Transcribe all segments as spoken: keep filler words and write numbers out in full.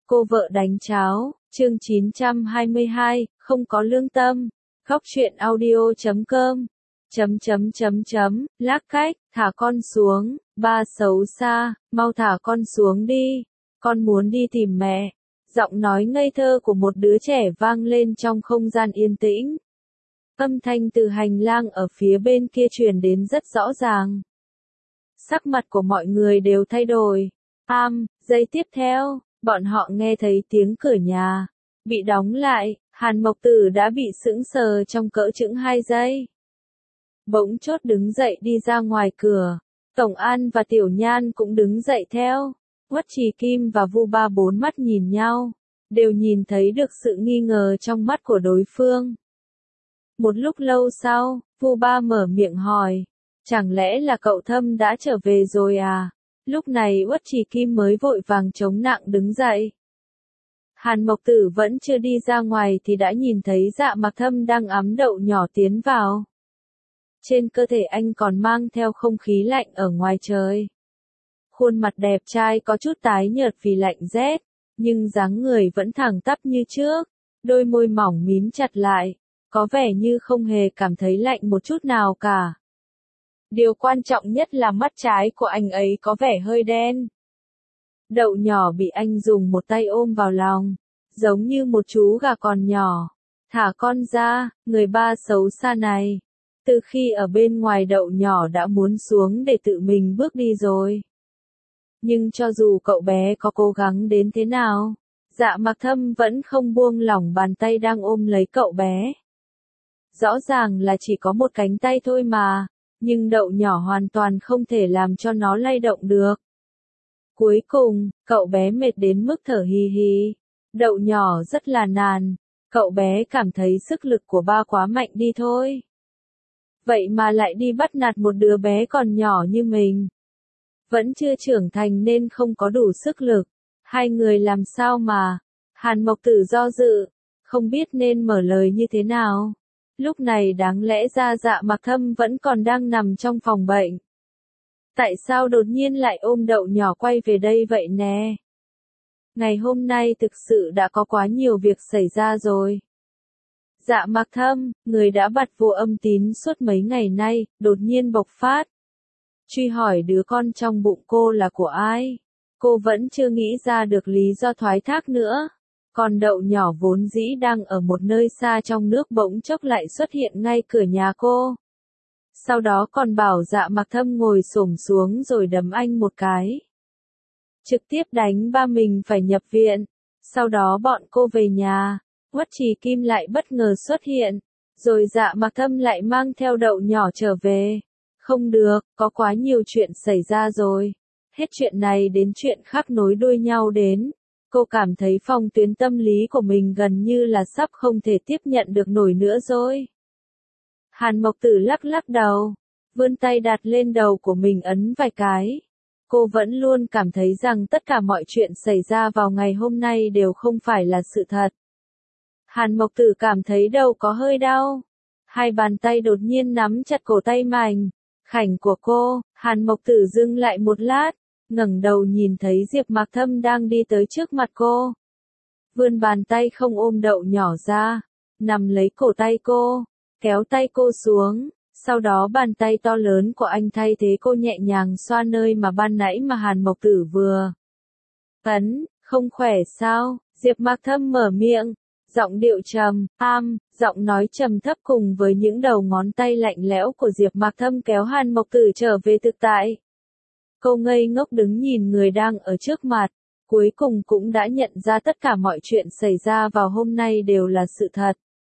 Cô vợ đánh cháo, chương chín trăm hai mươi hai, không có lương tâm. Góc truyện audio chấm com. Chấm chấm chấm chấm, lác cách, thả con xuống, ba xấu xa, mau thả con xuống đi. Con muốn đi tìm mẹ. Giọng nói ngây thơ của một đứa trẻ vang lên trong không gian yên tĩnh. Âm thanh từ hành lang ở phía bên kia truyền đến rất rõ ràng. Sắc mặt của mọi người đều thay đổi. Am, giây tiếp theo, bọn họ nghe thấy tiếng cửa nhà bị đóng lại, Hàn Mộc Tử đã bị sững sờ trong cỡ chững hai giây. Bỗng chốt đứng dậy đi ra ngoài cửa, Tổng An và Tiểu Nhan cũng đứng dậy theo. Uất Trì Kim và Vu Ba bốn mắt nhìn nhau, đều nhìn thấy được sự nghi ngờ trong mắt của đối phương. Một lúc lâu sau, Vu Ba mở miệng hỏi, chẳng lẽ là cậu Thâm đã trở về rồi à? Lúc này Uất Trì Kim mới vội vàng chống nặng đứng dậy. Hàn Mộc Tử vẫn chưa đi ra ngoài thì đã nhìn thấy Dạ Mặc Thâm đang ẵm đậu nhỏ tiến vào. Trên cơ thể anh còn mang theo không khí lạnh ở ngoài trời. Khuôn mặt đẹp trai có chút tái nhợt vì lạnh rét, nhưng dáng người vẫn thẳng tắp như trước, đôi môi mỏng mím chặt lại, có vẻ như không hề cảm thấy lạnh một chút nào cả. Điều quan trọng nhất là mắt trái của anh ấy có vẻ hơi đen. Đậu nhỏ bị anh dùng một tay ôm vào lòng, giống như một chú gà còn nhỏ. Thả con ra, người ba xấu xa này. Từ khi ở bên ngoài đậu nhỏ đã muốn xuống để tự mình bước đi rồi. Nhưng cho dù cậu bé có cố gắng đến thế nào, Dạ Mặc Thâm vẫn không buông lỏng bàn tay đang ôm lấy cậu bé. Rõ ràng là chỉ có một cánh tay thôi mà, nhưng đậu nhỏ hoàn toàn không thể làm cho nó lay động được. Cuối cùng, cậu bé mệt đến mức thở hì hì. Đậu nhỏ rất là nàn, cậu bé cảm thấy sức lực của ba quá mạnh đi thôi. Vậy mà lại đi bắt nạt một đứa bé còn nhỏ như mình. Vẫn chưa trưởng thành nên không có đủ sức lực. Hai người làm sao mà? Hàn Mộc Tử do dự, không biết nên mở lời như thế nào. Lúc này đáng lẽ ra Dạ Mặc Thâm vẫn còn đang nằm trong phòng bệnh. Tại sao đột nhiên lại ôm đậu nhỏ quay về đây vậy nè? Ngày hôm nay thực sự đã có quá nhiều việc xảy ra rồi. Dạ Mặc Thâm, người đã bặt vô âm tín suốt mấy ngày nay, đột nhiên bộc phát. Truy hỏi đứa con trong bụng cô là của ai? Cô vẫn chưa nghĩ ra được lý do thoái thác nữa. Còn đậu nhỏ vốn dĩ đang ở một nơi xa trong nước bỗng chốc lại xuất hiện ngay cửa nhà cô. Sau đó còn bảo Dạ Mặc Thâm ngồi xổm xuống rồi đấm anh một cái. Trực tiếp đánh ba mình phải nhập viện. Sau đó bọn cô về nhà, Uất Trì Kim lại bất ngờ xuất hiện. Rồi Dạ Mặc Thâm lại mang theo đậu nhỏ trở về. Không được, có quá nhiều chuyện xảy ra rồi. Hết chuyện này đến chuyện khác nối đuôi nhau đến. Cô cảm thấy phong tuyến tâm lý của mình gần như là sắp không thể tiếp nhận được nổi nữa rồi. Hàn Mộc Tử lắc lắc đầu, vươn tay đặt lên đầu của mình ấn vài cái. Cô vẫn luôn cảm thấy rằng tất cả mọi chuyện xảy ra vào ngày hôm nay đều không phải là sự thật. Hàn Mộc Tử cảm thấy đầu có hơi đau. Hai bàn tay đột nhiên nắm chặt cổ tay mảnh khảnh của cô. Hàn Mộc Tử dừng lại một lát, ngẩng đầu nhìn thấy Diệp Mặc Thâm đang đi tới trước mặt cô. Vươn bàn tay không ôm đậu nhỏ ra, nắm lấy cổ tay cô, kéo tay cô xuống, sau đó bàn tay to lớn của anh thay thế cô nhẹ nhàng xoa nơi mà ban nãy mà Hàn Mộc Tử vừa ấn. Không khỏe sao? Diệp Mặc Thâm mở miệng, giọng điệu trầm, am, giọng nói trầm thấp cùng với những đầu ngón tay lạnh lẽo của Diệp Mặc Thâm kéo Hàn Mộc Tử trở về thực tại. Cô ngây ngốc đứng nhìn người đang ở trước mặt, cuối cùng cũng đã nhận ra tất cả mọi chuyện xảy ra vào hôm nay đều là sự thật.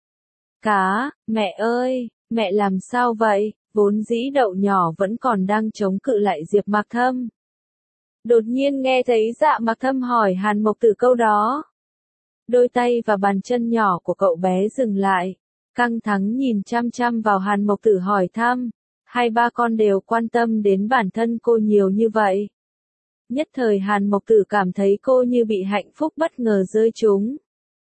Cá, mẹ ơi, mẹ làm sao vậy? Vốn dĩ đậu nhỏ vẫn còn đang chống cự lại Diệp Mặc Thâm. Đột nhiên nghe thấy Dạ Mặc Thâm hỏi Hàn Mộc Tử câu đó. Đôi tay và bàn chân nhỏ của cậu bé dừng lại, căng thẳng nhìn chăm chăm vào Hàn Mộc Tử hỏi thăm. Hai ba con đều quan tâm đến bản thân cô nhiều như vậy. Nhất thời Hàn Mộc Tử cảm thấy cô như bị hạnh phúc bất ngờ rơi trúng.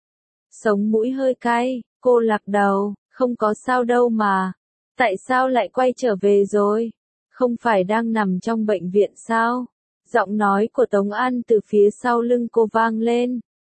Sống mũi hơi cay, cô lắc đầu, không có sao đâu mà. Tại sao lại quay trở về rồi? Không phải đang nằm trong bệnh viện sao? Giọng nói của Tống An từ phía sau lưng cô vang lên.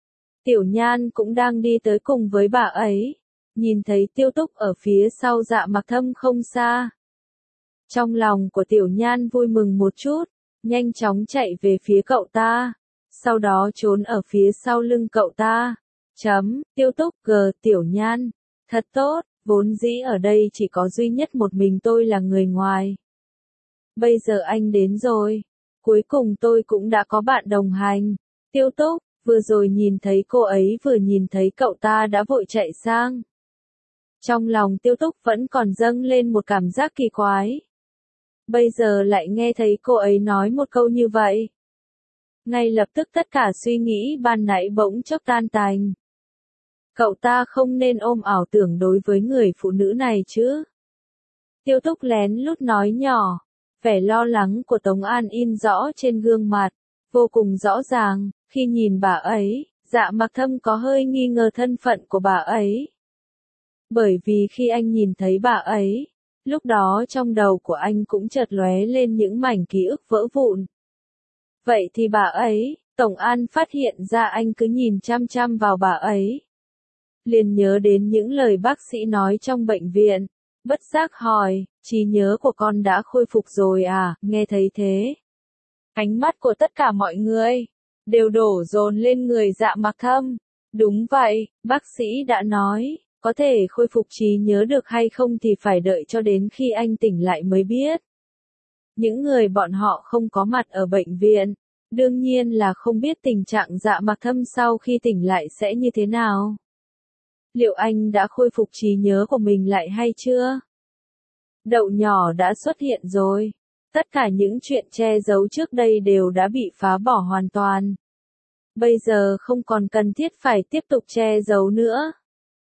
Tiểu Nhan cũng đang đi tới cùng với bà ấy. Nhìn thấy Tiêu Túc ở phía sau Dạ Mặc Thâm không xa. Trong lòng của Tiểu Nhan vui mừng một chút, nhanh chóng chạy về phía cậu ta. Sau đó trốn ở phía sau lưng cậu ta. Chấm, Tiêu Túc gờ Tiểu Nhan. Thật tốt, vốn dĩ ở đây chỉ có duy nhất một mình tôi là người ngoài. Bây giờ anh đến rồi. Cuối cùng tôi cũng đã có bạn đồng hành. Tiêu Túc, vừa rồi nhìn thấy cô ấy vừa nhìn thấy cậu ta đã vội chạy sang. Trong lòng Tiêu Túc vẫn còn dâng lên một cảm giác kỳ quái. Bây giờ lại nghe thấy cô ấy nói một câu như vậy. Ngay lập tức tất cả suy nghĩ ban nãy bỗng chốc tan tành. Cậu ta không nên ôm ảo tưởng đối với người phụ nữ này chứ. Tiêu Túc lén lút nói nhỏ. Vẻ lo lắng của Tống An in rõ trên gương mặt. Vô cùng rõ ràng, khi nhìn bà ấy, Dạ Mặc Thâm có hơi nghi ngờ thân phận của bà ấy. Bởi vì khi anh nhìn thấy bà ấy, lúc đó trong đầu của anh cũng chợt lóe lên những mảnh ký ức vỡ vụn. Vậy thì bà ấy, Tổng An phát hiện ra anh cứ nhìn chăm chăm vào bà ấy. Liền nhớ đến những lời bác sĩ nói trong bệnh viện, bất giác hỏi, trí nhớ của con đã khôi phục rồi à, nghe thấy thế. Ánh mắt của tất cả mọi người đều đổ dồn lên người Dạ Mặc Thâm. Đúng vậy, bác sĩ đã nói, có thể khôi phục trí nhớ được hay không thì phải đợi cho đến khi anh tỉnh lại mới biết. Những người bọn họ không có mặt ở bệnh viện, đương nhiên là không biết tình trạng Dạ Mặc Thâm sau khi tỉnh lại sẽ như thế nào. Liệu anh đã khôi phục trí nhớ của mình lại hay chưa? Đậu nhỏ đã xuất hiện rồi. Tất cả những chuyện che giấu trước đây đều đã bị phá bỏ hoàn toàn. Bây giờ không còn cần thiết phải tiếp tục che giấu nữa.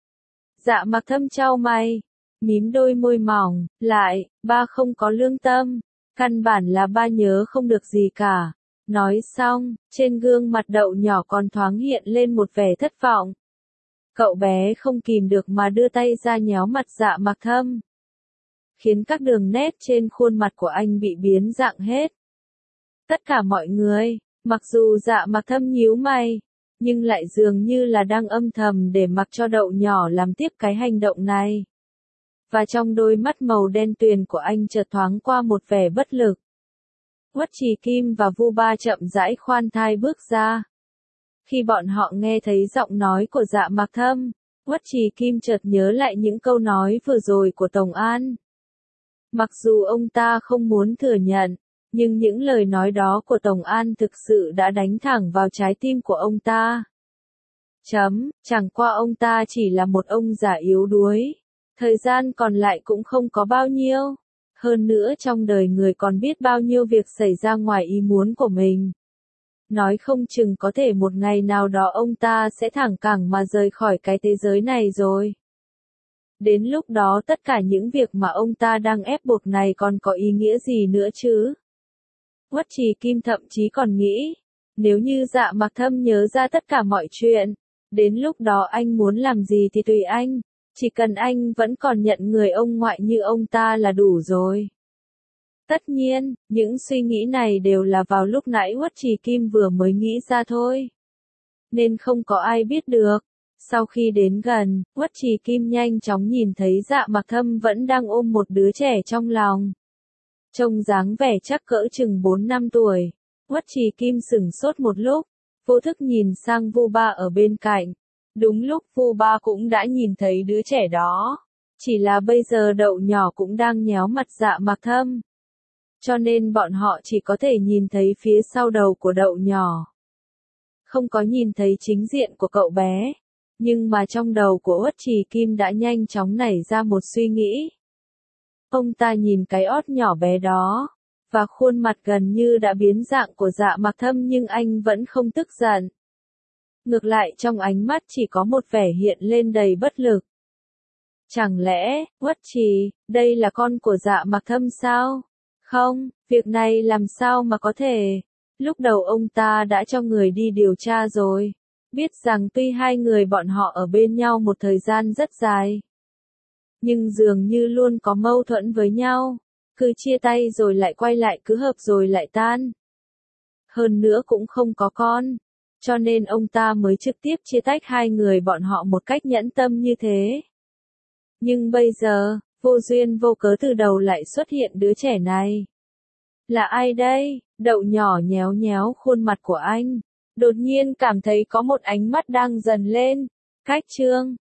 Dạ Mặc Thâm chau mày, mím đôi môi mỏng, lại, ba không có lương tâm, căn bản là ba nhớ không được gì cả. Nói xong, trên gương mặt đậu nhỏ còn thoáng hiện lên một vẻ thất vọng. Cậu bé không kìm được mà đưa tay ra nhéo mặt Dạ Mặc Thâm, khiến các đường nét trên khuôn mặt của anh bị biến dạng hết. Tất cả mọi người, mặc dù Dạ Mặc Thâm nhíu mày, nhưng lại dường như là đang âm thầm để mặc cho đậu nhỏ làm tiếp cái hành động này. Và trong đôi mắt màu đen tuyền của anh chợt thoáng qua một vẻ bất lực. Uất Trì Kim và Vu Ba chậm rãi khoan thai bước ra. Khi bọn họ nghe thấy giọng nói của Dạ Mặc Thâm, Uất Trì Kim chợt nhớ lại những câu nói vừa rồi của Tổng An. Mặc dù ông ta không muốn thừa nhận, nhưng những lời nói đó của Tổng An thực sự đã đánh thẳng vào trái tim của ông ta. Chấm, chẳng qua ông ta chỉ là một ông già yếu đuối. Thời gian còn lại cũng không có bao nhiêu. Hơn nữa trong đời người còn biết bao nhiêu việc xảy ra ngoài ý muốn của mình. Nói không chừng có thể một ngày nào đó ông ta sẽ thẳng cẳng mà rời khỏi cái thế giới này rồi. Đến lúc đó tất cả những việc mà ông ta đang ép buộc này còn có ý nghĩa gì nữa chứ? Uất Trì Kim thậm chí còn nghĩ, nếu như Dạ Mặc Thâm nhớ ra tất cả mọi chuyện, đến lúc đó anh muốn làm gì thì tùy anh, chỉ cần anh vẫn còn nhận người ông ngoại như ông ta là đủ rồi. Tất nhiên, những suy nghĩ này đều là vào lúc nãy Uất Trì Kim vừa mới nghĩ ra thôi. Nên không có ai biết được. Sau khi đến gần, Uất Trì Kim nhanh chóng nhìn thấy Dạ Mặc Thâm vẫn đang ôm một đứa trẻ trong lòng. Trông dáng vẻ chắc cỡ chừng bốn năm tuổi. Uất Trì Kim sửng sốt một lúc, vô thức nhìn sang Vu Ba ở bên cạnh. Đúng lúc Vu Ba cũng đã nhìn thấy đứa trẻ đó. Chỉ là bây giờ đậu nhỏ cũng đang nhéo mặt Dạ Mặc Thâm. Cho nên bọn họ chỉ có thể nhìn thấy phía sau đầu của đậu nhỏ. Không có nhìn thấy chính diện của cậu bé. Nhưng mà trong đầu của Uất Trì Kim đã nhanh chóng nảy ra một suy nghĩ. Ông ta nhìn cái ót nhỏ bé đó, và khuôn mặt gần như đã biến dạng của Dạ Mặc Thâm nhưng anh vẫn không tức giận. Ngược lại trong ánh mắt chỉ có một vẻ hiện lên đầy bất lực. Chẳng lẽ, Uất Trì, đây là con của Dạ Mặc Thâm sao? Không, việc này làm sao mà có thể. Lúc đầu ông ta đã cho người đi điều tra rồi. Biết rằng tuy hai người bọn họ ở bên nhau một thời gian rất dài, nhưng dường như luôn có mâu thuẫn với nhau. Cứ chia tay rồi lại quay lại, cứ hợp rồi lại tan. Hơn nữa cũng không có con. cho nên ông ta mới trực tiếp chia tách hai người bọn họ một cách nhẫn tâm như thế. Nhưng bây giờ, vô duyên vô cớ từ đầu lại xuất hiện đứa trẻ này. Là ai đây? Đậu nhỏ nhéo nhéo khuôn mặt của anh. Đột nhiên cảm thấy có một ánh mắt đang dần lên. Cách chương